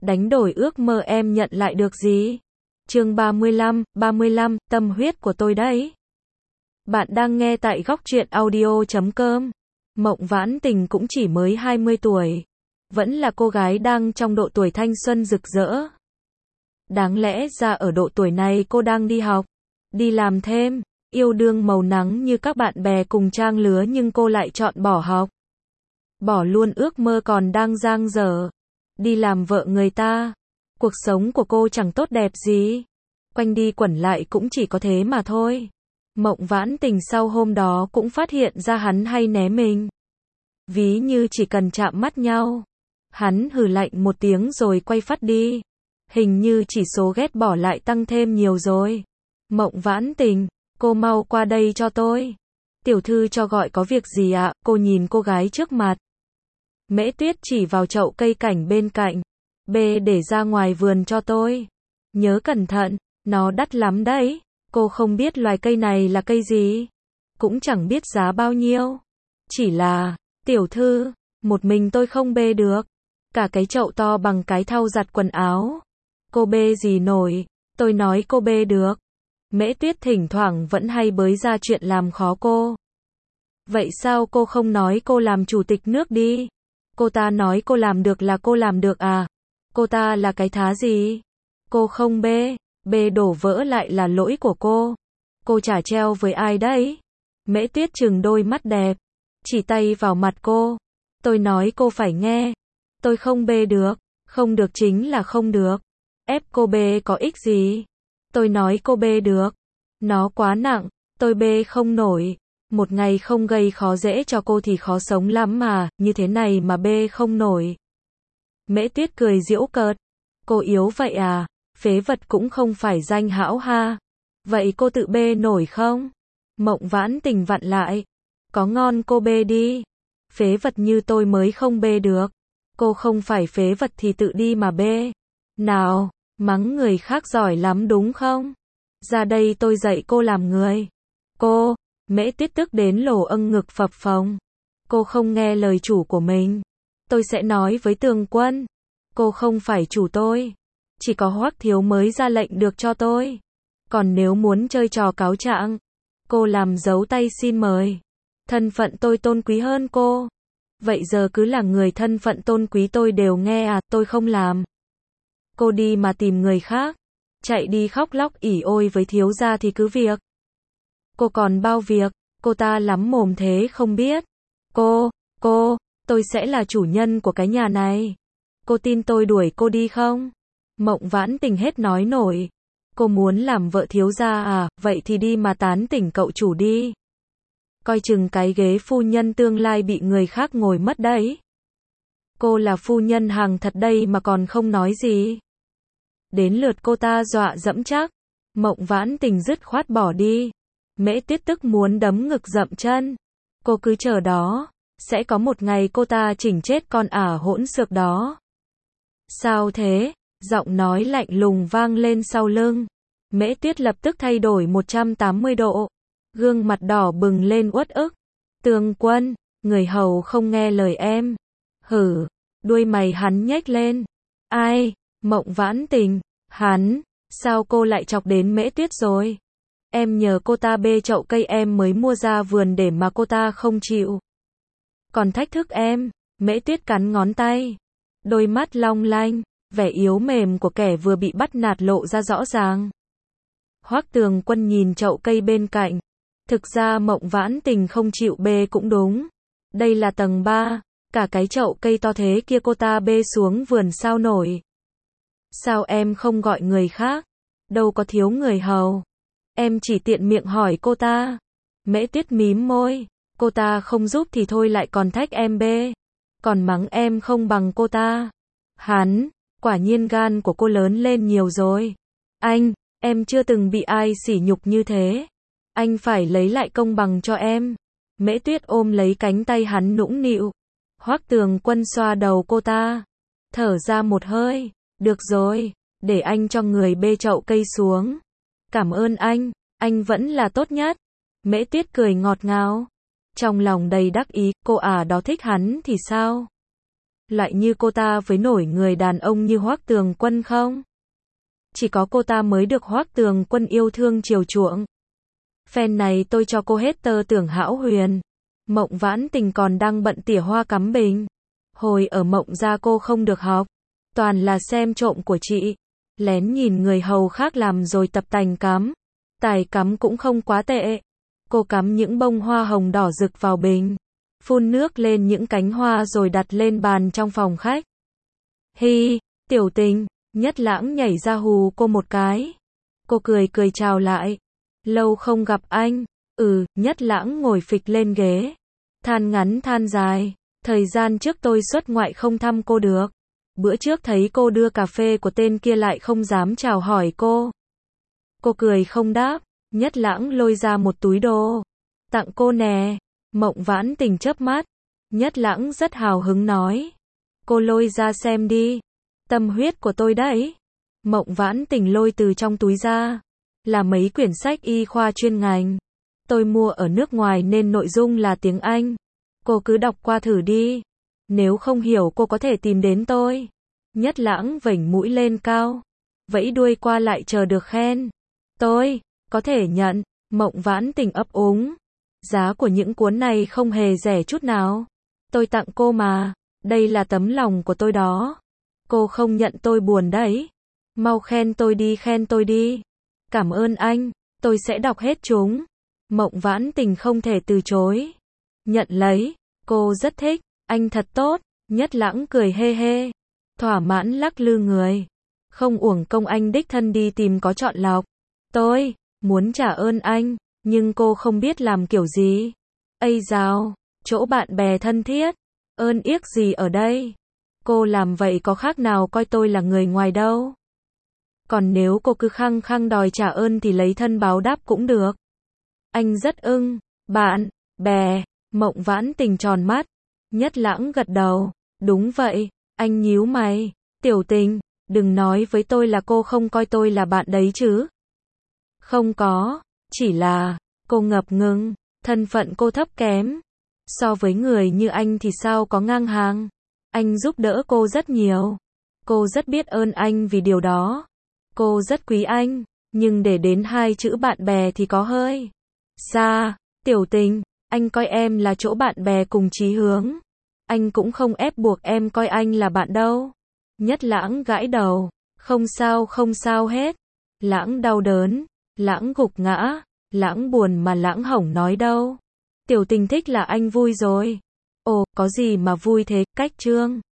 đánh đổi ước mơ em nhận lại được gì? Chương 35, tâm huyết của tôi đấy. Bạn đang nghe tại góc truyện audio.com. Mộng Vãn Tình cũng chỉ mới 20 tuổi. Vẫn là cô gái đang trong độ tuổi thanh xuân rực rỡ. Đáng lẽ ra ở độ tuổi này cô đang đi học, đi làm thêm, yêu đương màu nắng như các bạn bè cùng trang lứa, nhưng cô lại chọn bỏ học. Bỏ luôn ước mơ còn đang dang dở. Đi làm vợ người ta. Cuộc sống của cô chẳng tốt đẹp gì. Quanh đi quẩn lại cũng chỉ có thế mà thôi. Mộng Vãn Tình sau hôm đó cũng phát hiện ra hắn hay né mình. Ví như chỉ cần chạm mắt nhau. Hắn hừ lạnh một tiếng rồi quay phát đi. Hình như chỉ số ghét bỏ lại tăng thêm nhiều rồi. Mộng Vãn Tình, cô mau qua đây cho tôi. Tiểu thư cho gọi có việc gì ạ? Cô nhìn cô gái trước mặt. Mễ Tuyết chỉ vào chậu cây cảnh bên cạnh. Bê để ra ngoài vườn cho tôi. Nhớ cẩn thận, nó đắt lắm đấy. Cô không biết loài cây này là cây gì. Cũng chẳng biết giá bao nhiêu. Chỉ là, tiểu thư, một mình tôi không bê được. Cả cái chậu to bằng cái thau giặt quần áo. Cô bê gì nổi, tôi nói cô bê được. Mễ Tuyết thỉnh thoảng vẫn hay bới ra chuyện làm khó cô. Vậy sao cô không nói cô làm chủ tịch nước đi? Cô ta nói cô làm được là cô làm được à? Cô ta là cái thá gì? Cô không bê, bê đổ vỡ lại là lỗi của cô. Cô chả treo với ai đấy? Mễ Tuyết trừng đôi mắt đẹp, chỉ tay vào mặt cô. Tôi nói cô phải nghe. Tôi không bê được, không được chính là không được. Ép cô bê có ích gì? Tôi nói cô bê được. Nó quá nặng, tôi bê không nổi. Một ngày không gây khó dễ cho cô thì khó sống lắm mà, như thế này mà bê không nổi. Mễ Tuyết cười giễu cợt. Cô yếu vậy à? Phế vật cũng không phải danh hão ha. Vậy cô tự bê nổi không? Mộng Vãn Tình vặn lại. Có ngon cô bê đi. Phế vật như tôi mới không bê được. Cô không phải phế vật thì tự đi mà bê. Nào, mắng người khác giỏi lắm đúng không? Ra đây tôi dạy cô làm người. Cô, Mễ Tuyết tức đến lổ âng ngực phập phồng. Cô không nghe lời chủ của mình. Tôi sẽ nói với Tường Quân. Cô không phải chủ tôi. Chỉ có Hoắc Thiếu mới ra lệnh được cho tôi. Còn nếu muốn chơi trò cáo trạng, cô làm dấu tay xin mời. Thân phận tôi tôn quý hơn cô. Vậy giờ cứ là người thân phận tôn quý tôi đều nghe à, tôi không làm. Cô đi mà tìm người khác. Chạy đi khóc lóc ỉ ôi với thiếu gia thì cứ việc. Cô còn bao việc, cô ta lắm mồm thế không biết. Cô, tôi sẽ là chủ nhân của cái nhà này. Cô tin tôi đuổi cô đi không? Mộng Vãn Tình hết nói nổi. Cô muốn làm vợ thiếu gia à, vậy thì đi mà tán tỉnh cậu chủ đi. Coi chừng cái ghế phu nhân tương lai bị người khác ngồi mất đấy. Cô là phu nhân hàng thật đây mà còn không nói gì. Đến lượt cô ta dọa dẫm chắc. Mộng Vãn Tình dứt khoát bỏ đi. Mễ Tuyết tức muốn đấm ngực dậm chân. Cô cứ chờ đó. Sẽ có một ngày cô ta chỉnh chết con ả hỗn xược đó. Sao thế? Giọng nói lạnh lùng vang lên sau lưng. Mễ Tuyết lập tức thay đổi 180 độ. Gương mặt đỏ bừng lên uất ức. Tường Quân, người hầu không nghe lời em. Hử, đuôi mày hắn nhếch lên. Ai? Mộng Vãn Tình, hắn, sao cô lại chọc đến Mễ Tuyết rồi? Em nhờ cô ta bê chậu cây em mới mua ra vườn để mà cô ta không chịu. Còn thách thức em, Mễ Tuyết cắn ngón tay. Đôi mắt long lanh, vẻ yếu mềm của kẻ vừa bị bắt nạt lộ ra rõ ràng. Hoắc Tường Quân nhìn chậu cây bên cạnh. Thực ra Mộng Vãn Tình không chịu bê cũng đúng. Đây là tầng 3, cả cái chậu cây to thế kia cô ta bê xuống vườn sao nổi. Sao em không gọi người khác? Đâu có thiếu người hầu. Em chỉ tiện miệng hỏi cô ta. Mễ Tuyết mím môi. Cô ta không giúp thì thôi lại còn thách em bê. Còn mắng em không bằng cô ta. Hắn, quả nhiên gan của cô lớn lên nhiều rồi. Anh, em chưa từng bị ai sỉ nhục như thế. Anh phải lấy lại công bằng cho em. Mễ Tuyết ôm lấy cánh tay hắn nũng nịu. Hoắc Tường Quân xoa đầu cô ta. Thở ra một hơi. Được rồi, để anh cho người bê chậu cây xuống. Cảm ơn anh vẫn là tốt nhất. Mễ Tuyết cười ngọt ngào. Trong lòng đầy đắc ý, cô đó thích hắn thì sao? Loại như cô ta với nổi người đàn ông như Hoắc Tường Quân không? Chỉ có cô ta mới được Hoắc Tường Quân yêu thương chiều chuộng. Phen này tôi cho cô hết tơ tưởng hão huyền. Mộng Vãn Tình còn đang bận tỉa hoa cắm bình. Hồi ở Mộng gia cô không được học. Toàn là xem trộm của chị. Lén nhìn người hầu khác làm rồi tập tành cắm. Tài cắm cũng không quá tệ. Cô cắm những bông hoa hồng đỏ rực vào bình. Phun nước lên những cánh hoa rồi đặt lên bàn trong phòng khách. Hi, Tiểu Tình, Nhất Lãng nhảy ra hù cô một cái. Cô cười cười chào lại. Lâu không gặp anh. Nhất Lãng ngồi phịch lên ghế. Than ngắn than dài. Thời gian trước tôi xuất ngoại không thăm cô được. Bữa trước thấy cô đưa cà phê của tên kia lại không dám chào hỏi cô. Cô cười không đáp. Nhất Lãng lôi ra một túi đồ. Tặng cô nè. Mộng Vãn Tình chớp mắt. Nhất Lãng rất hào hứng nói. Cô lôi ra xem đi. Tâm huyết của tôi đấy. Mộng Vãn Tình lôi từ trong túi ra. Là mấy quyển sách y khoa chuyên ngành. Tôi mua ở nước ngoài nên nội dung là tiếng Anh. Cô cứ đọc qua thử đi. Nếu không hiểu cô có thể tìm đến tôi. Nhất Lãng vểnh mũi lên cao. Vẫy đuôi qua lại chờ được khen. Tôi có thể nhận. Mộng Vãn Tình ấp úng. Giá của những cuốn này không hề rẻ chút nào. Tôi tặng cô mà. Đây là tấm lòng của tôi đó. Cô không nhận tôi buồn đấy. Mau khen tôi đi, khen tôi đi. Cảm ơn anh. Tôi sẽ đọc hết chúng. Mộng Vãn Tình không thể từ chối. Nhận lấy. Cô rất thích. Anh thật tốt. Nhất Lãng cười hê hê. Thỏa mãn lắc lư người. Không uổng công anh đích thân đi tìm có chọn lọc. Tôi muốn trả ơn anh. Nhưng cô không biết làm kiểu gì. Ây dào, chỗ bạn bè thân thiết. Ơn yếc gì ở đây? Cô làm vậy có khác nào coi tôi là người ngoài đâu. Còn nếu cô cứ khăng khăng đòi trả ơn thì lấy thân báo đáp cũng được. Anh rất ưng. Bạn bè. Mộng Vãn Tình tròn mắt. Nhất Lãng gật đầu. Đúng vậy. Anh nhíu mày. Tiểu Tình, đừng nói với tôi là cô không coi tôi là bạn đấy chứ. Không có. Chỉ là, cô ngập ngừng, thân phận cô thấp kém. So với người như anh thì sao có ngang hàng. Anh giúp đỡ cô rất nhiều. Cô rất biết ơn anh vì điều đó. Cô rất quý anh, nhưng để đến hai chữ bạn bè thì có hơi xa. Tiểu Tình, anh coi em là chỗ bạn bè cùng chí hướng. Anh cũng không ép buộc em coi anh là bạn đâu. Nhất Lãng gãi đầu. Không sao hết. Lãng đau đớn. Lãng gục ngã. Lãng buồn mà Lãng hổng nói đâu. Tiểu Tình thích là anh vui rồi. Ồ, có gì mà vui thế, cách trương.